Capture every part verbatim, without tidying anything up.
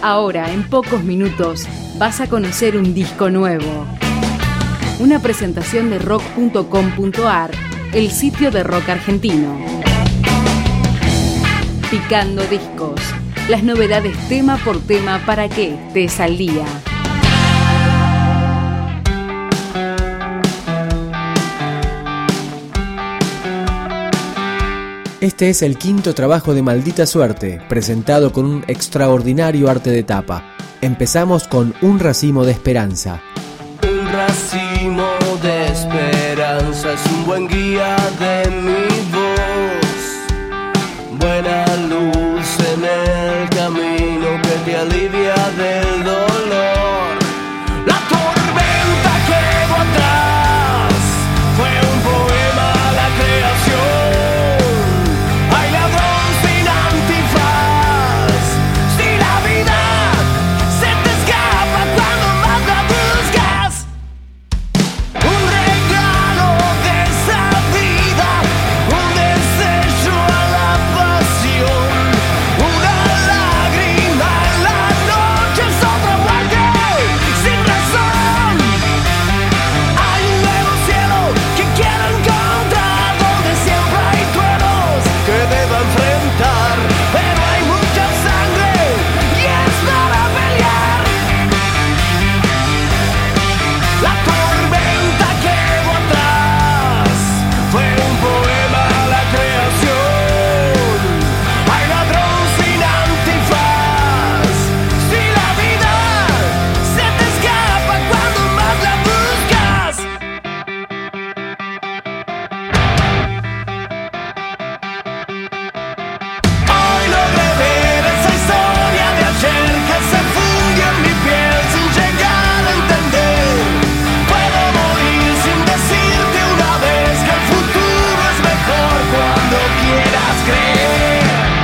Ahora, en pocos minutos, vas a conocer un disco nuevo. Una presentación de rock punto com punto a r, el sitio de rock argentino. Picando discos. Las novedades tema por tema para que estés al día. Este es el quinto trabajo de Maldita Suerte, presentado con un extraordinario arte de tapa. Empezamos con Un racimo de esperanza. Un racimo de esperanza es un buen guía de mi voz, buena luz en el camino que te alivia del dolor. La tormenta quedó atrás, fue un poema a la creación. Hay ladrón sin antifaz, si la vida se te escapa cuando más la buscas. Un regalo de esa vida, un desecho a la pasión, una lágrima en la noche es otra muerte sin razón. Hay un nuevo cielo que quiero encontrar, donde siempre hay duelos que debo enfrentar, pero hay mucha sangre y es para pelear. La tormenta quedó atrás, fue un poema a la creación. Hay ladrón sin antifaz, si la vida se te escapa cuando más la buscas. Hoy logré ver esa historia de ayer que se fundió en mi piel sin llegar a entender. Puedo morir sin decirte una vez que el futuro es mejor cuando quieras creer.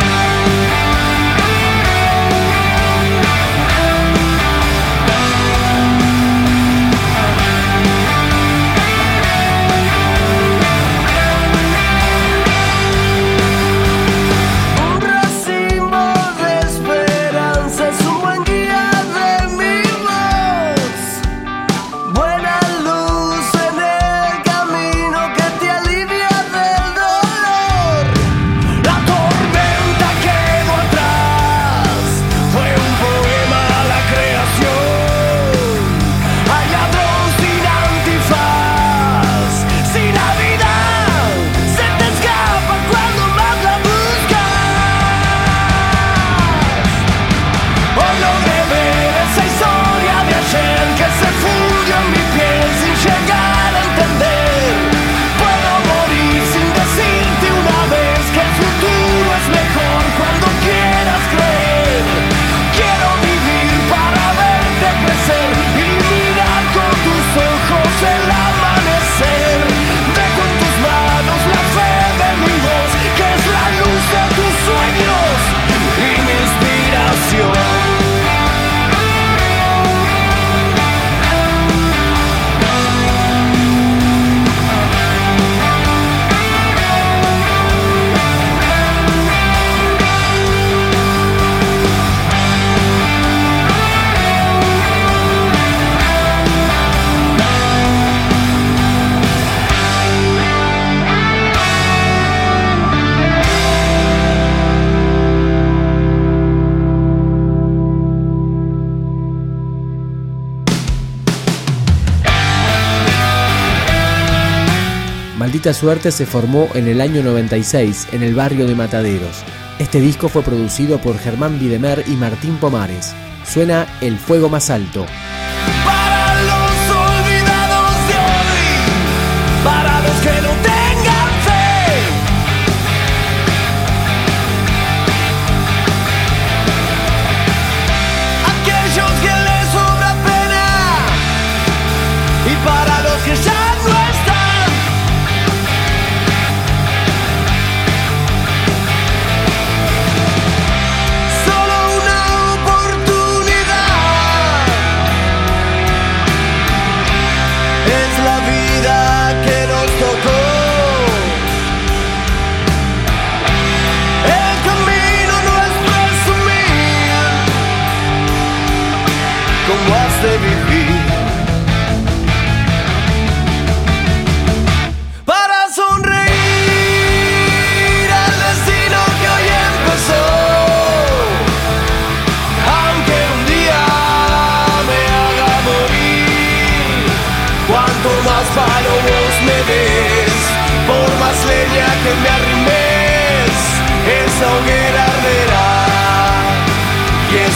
Un racimo de esperanza es un buen guía de mi voz, buena luz en el camino que te alivia del dolor. La tormenta quedó atrás, fue un poema a la creación. Hay ladrón sin antifaz, si la vida se te escapa cuando más la buscas. Hoy logré ver esa historia de ayer que se fundió en mi piel sin llegar a entender. Puedo morir sin decirte una vez que el futuro es mejor cuando quieras creer. Quiero vivir para verte crecer y mirar con tus ojos el amanecer. Dejo en tus manos la fe de mi voz, que es la luz de tus sueños y mi inspiración. Maldita Suerte se formó en el año noventa y seis en el barrio de Mataderos. Este disco fue producido por Germán Videmer y Martín Pomares. Suena El Fuego Más Alto. Para los olvidados de hoy, para los que no tengan fe, aquellos que les sobra pena y para los que ya no están. Solo una oportunidad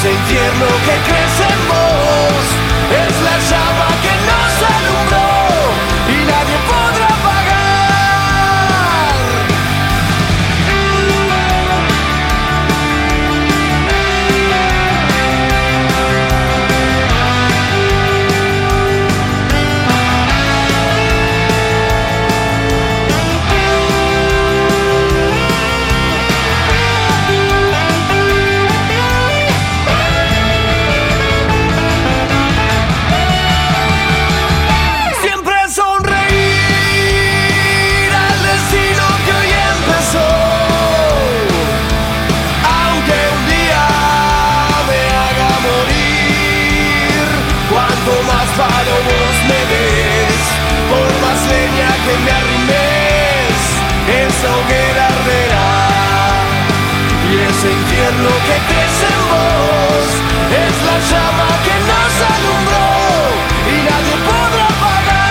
ese infierno que crece en vos es la llama que nos alumbró y nadie podrá apagar. Que me arrimes, esa hoguera arderá y ese infierno que crece en vos es la llama que nos alumbró y nadie podrá apagar.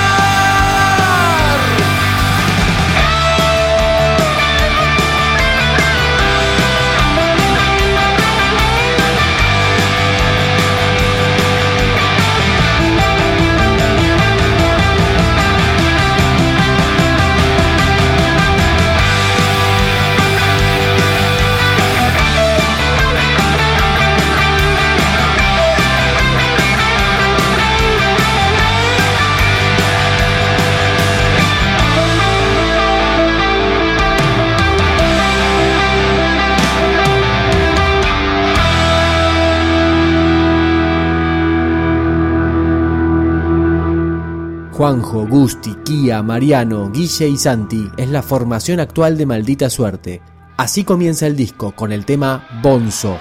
Juanjo, Gusti, Kia, Mariano, Guille y Santi es la formación actual de Maldita Suerte. Así comienza el disco con el tema Bonzo.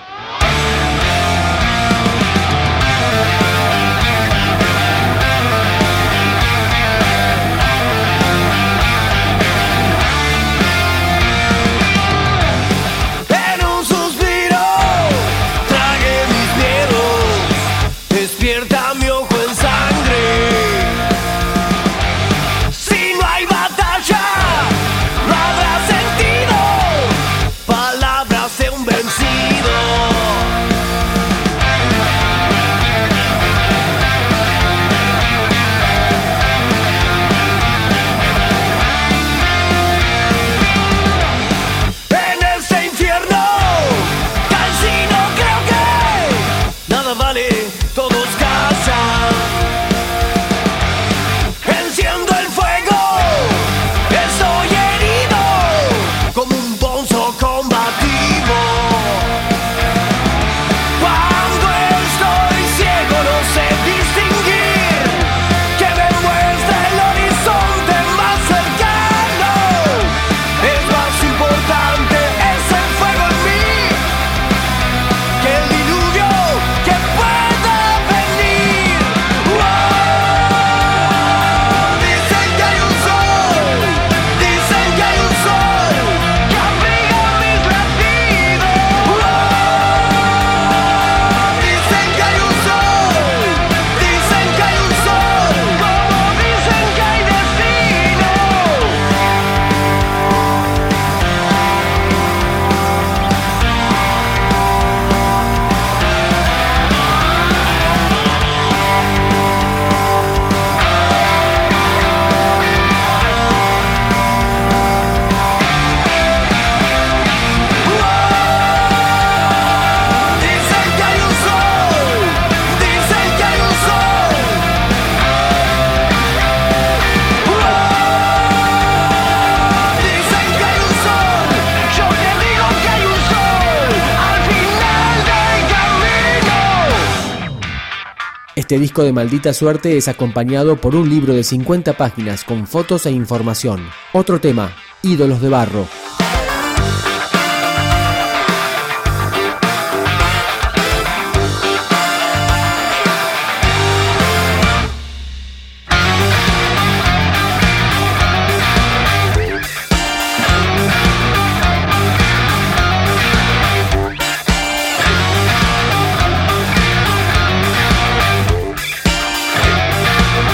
Este disco de Maldita Suerte es acompañado por un libro de cincuenta páginas con fotos e información. Otro tema, Ídolos de Barro.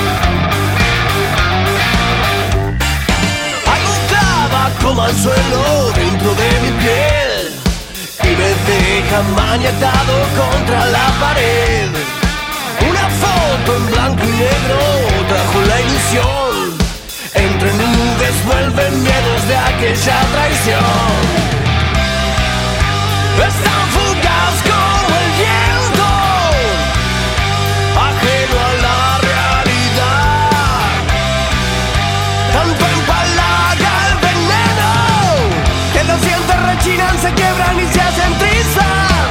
Al suelo deja maniatado contra la pared. Una foto en blanco y negro trajo la ilusión. Entre nubes vuelven miedos de aquella traición. Es tan fugaz como el viento, ajeno a la realidad. Tanto empalaga el veneno que los dientes rechinan, se quiebran y se hacen trizas.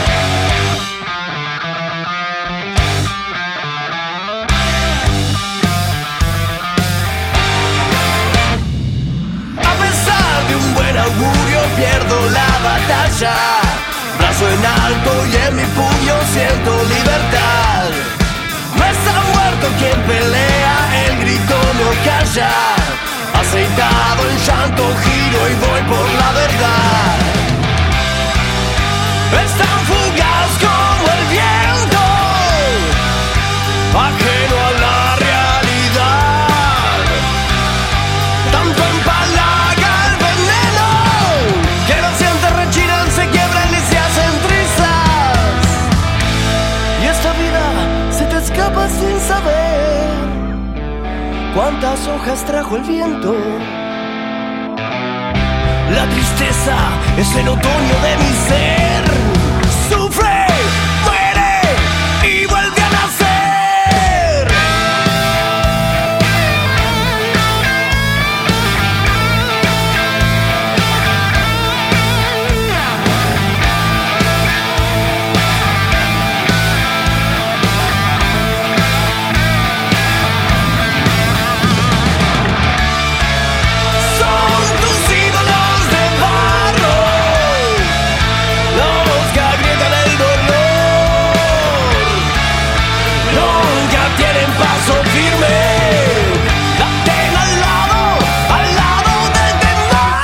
A pesar de un buen augurio pierdo la batalla. Brazo en alto y en mi puño siento libertad. No está muerto quien pelea, el grito no calla. Aceitado en llanto giro y voy por la verdad. Es tan fugaz como el viento, ajeno a la realidad. Tanto empalaga el veneno que los dientes rechinan, se quiebran y se hacen trizas. Y esta vida se te escapa sin saber cuántas hojas trajo el viento. La tristeza es el otoño de mi ser. Sufre, muere y vuelve a nacer. Son tus ídolos de barro, los que agrietan el dolor. Nunca tienen paso firme, la ten al lado, al lado del temor.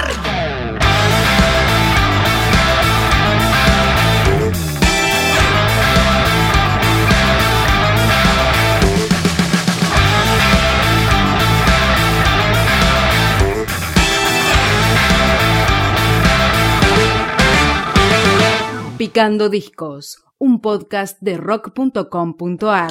Picando Discos, un podcast de rock punto com punto ar.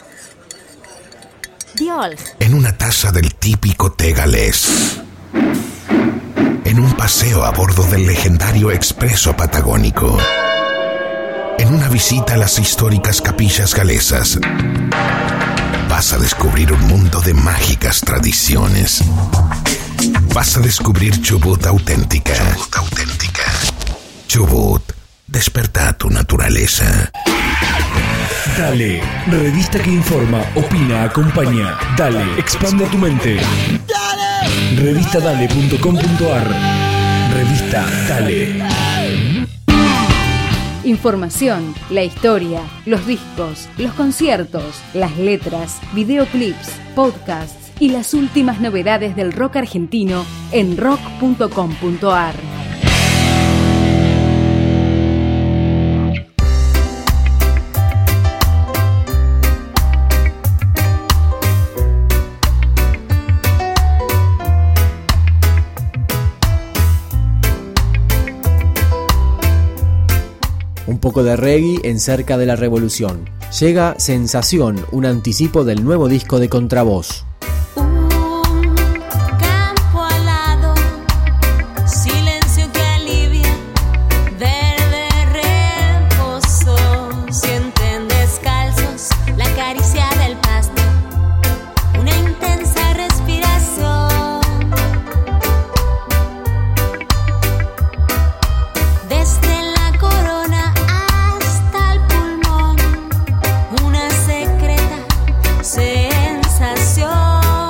Dios. En una taza del típico té galés. En un paseo a bordo del legendario expreso patagónico. En una visita a las históricas capillas galesas. Vas a descubrir un mundo de mágicas tradiciones. Vas a descubrir Chubut auténtica. Chubut auténtica. Chubut, desperta tu naturaleza. Dale, revista que informa, opina, acompaña. Dale, expande tu mente. ¡Dale! revista dale punto com punto ar. Revista Dale. Información, la historia, los discos, los conciertos, las letras, videoclips, podcasts y las últimas novedades del rock argentino en rock punto com punto ar. Un poco de reggae en Cerca de la Revolución. Llega Sensación, un anticipo del nuevo disco de Contravoz. Un campo alado, silencio que alivia, verde reposo. Sienten descalzos la caricia del pasto, una intensa respiración. Desde la corona hasta el pulmón, una secreta sensación.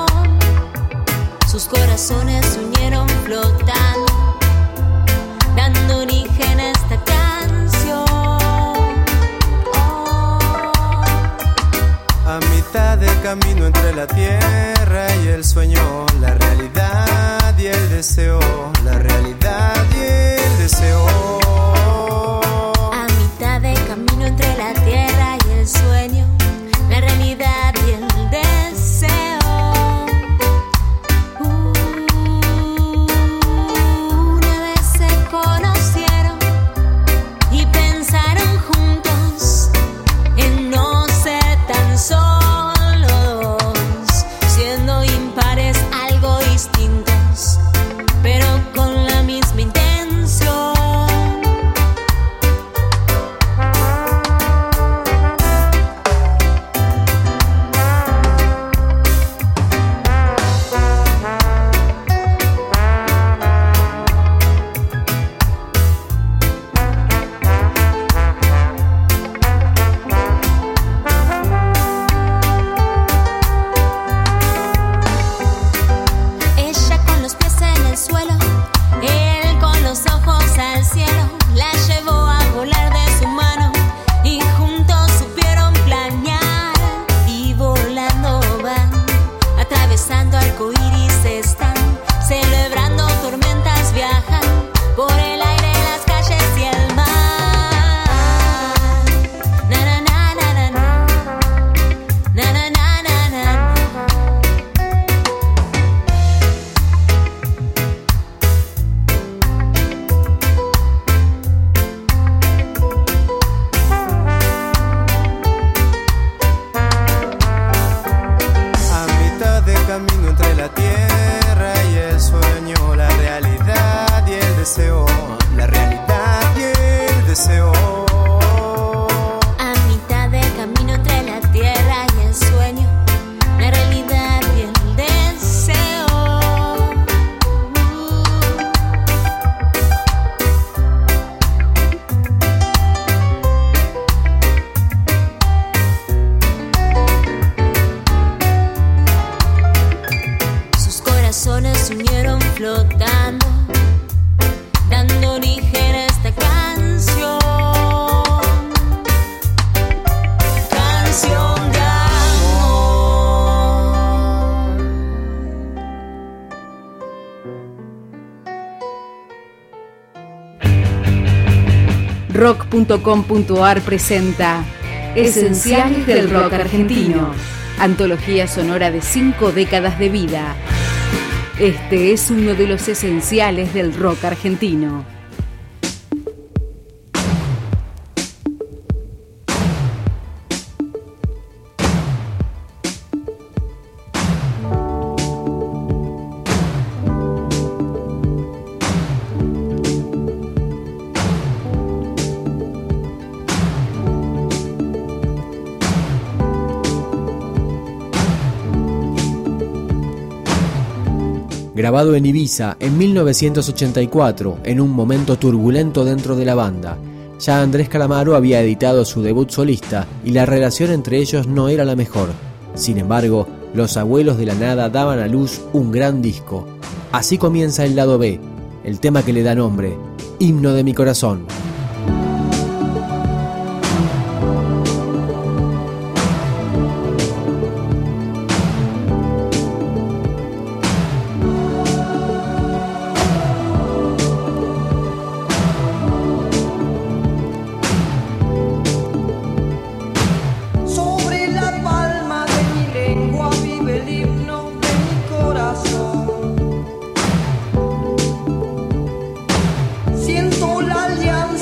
Sus corazones se unieron flotando, dando origen a esta canción. Oh. A mitad del camino entre la tierra y el sueño, la realidad y el deseo, la realidad y el deseo. A mitad del camino entre la tierra y el sueño, la realidad y el deseo. Uh, una vez se conocieron y pensaron deseo. A mitad del camino entre la tierra y el sueño, la realidad y el deseo. Sus corazones se unieron flotando, dando origen a esta canción. Canción de amor. rock punto com punto ar presenta Esenciales del Rock Argentino, antología sonora de cinco décadas de vida. Este es uno de los esenciales del rock argentino. Grabado en Ibiza en mil novecientos ochenta y cuatro, en un momento turbulento dentro de la banda. Ya Andrés Calamaro había editado su debut solista y la relación entre ellos no era la mejor. Sin embargo, los Abuelos de la Nada daban a luz un gran disco. Así comienza el lado B, el tema que le da nombre, Himno de mi corazón. Siento la alianza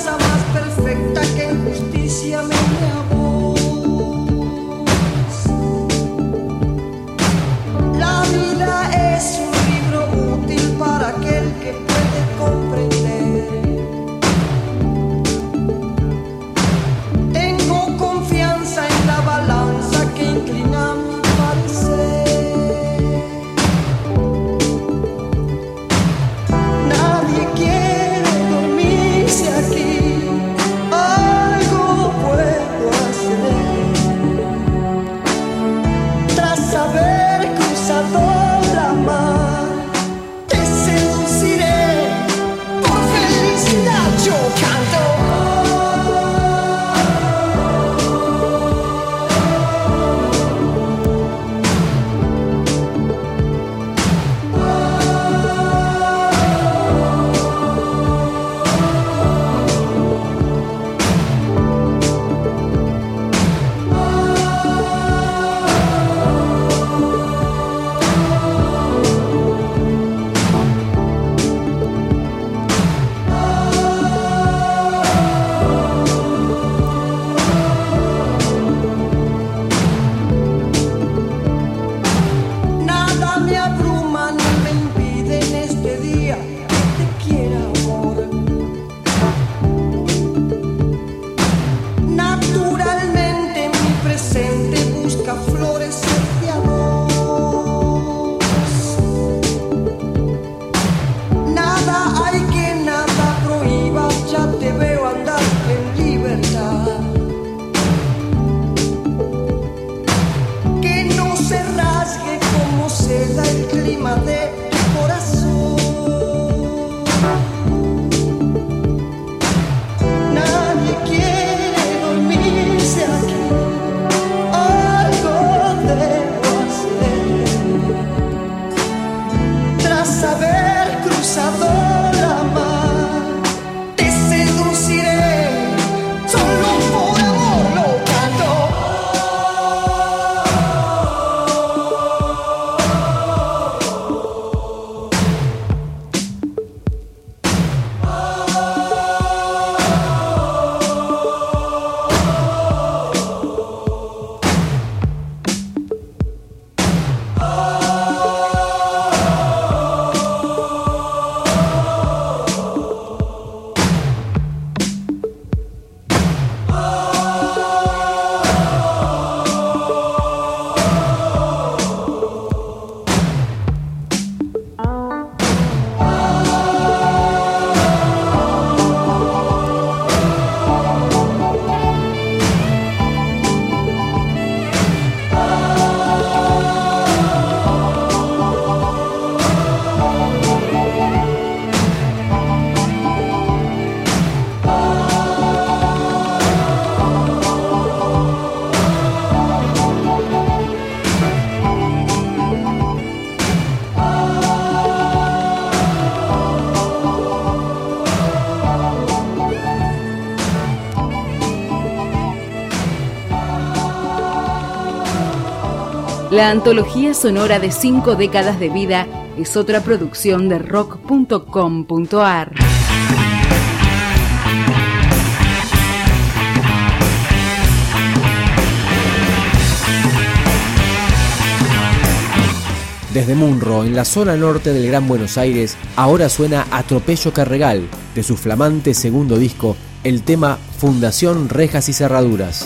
La antología sonora de cinco décadas de vida es otra producción de rock punto com punto a r. Desde Munro, en la zona norte del Gran Buenos Aires, ahora suena Atropello Carregal, de su flamante segundo disco, el tema Fundación Rejas y Cerraduras.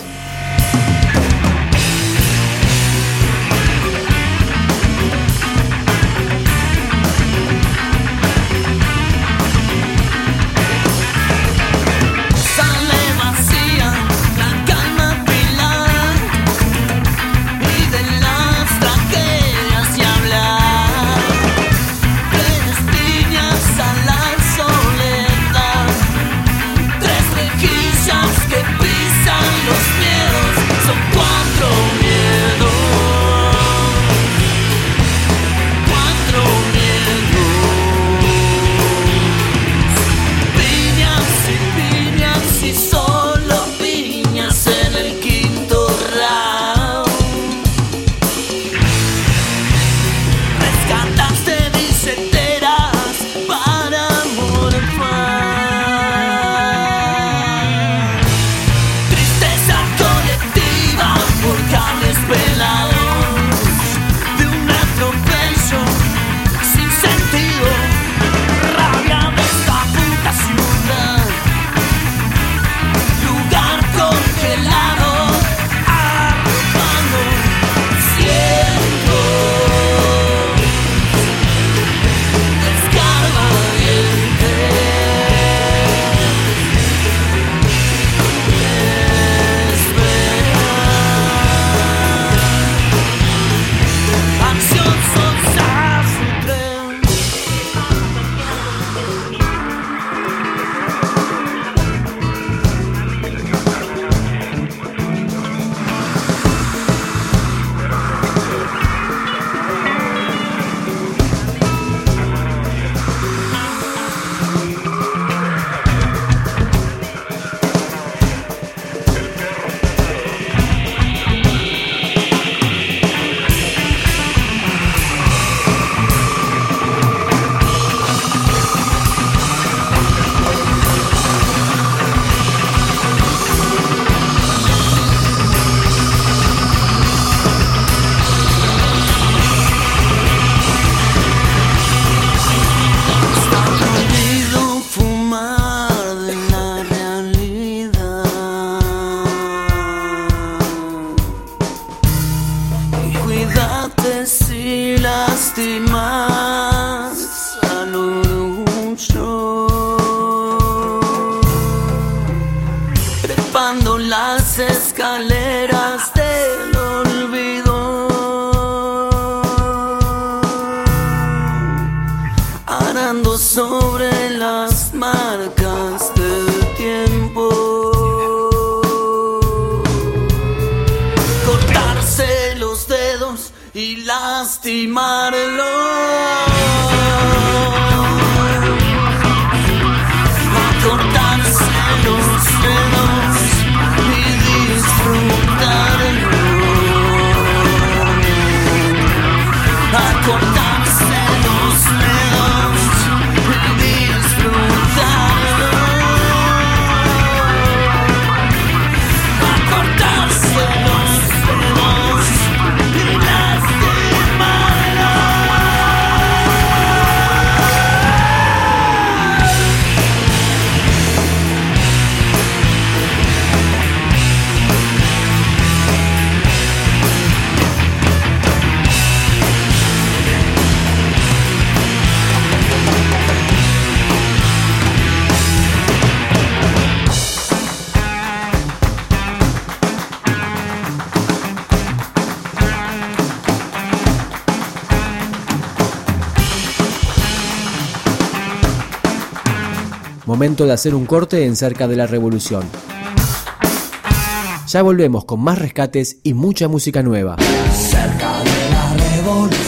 Las escaleras del olvido, arando sobre las marcas del tiempo, cortarse los dedos y lastimarlo, cortarse los dedos y disfrutarlo, a cortarse los dedos y disfrutarlo, a cortarse los dedos y lastimarlo. Momento de hacer un corte en Cerca de la Revolución. Ya volvemos con más rescates y mucha música nueva. Cerca de la revolución.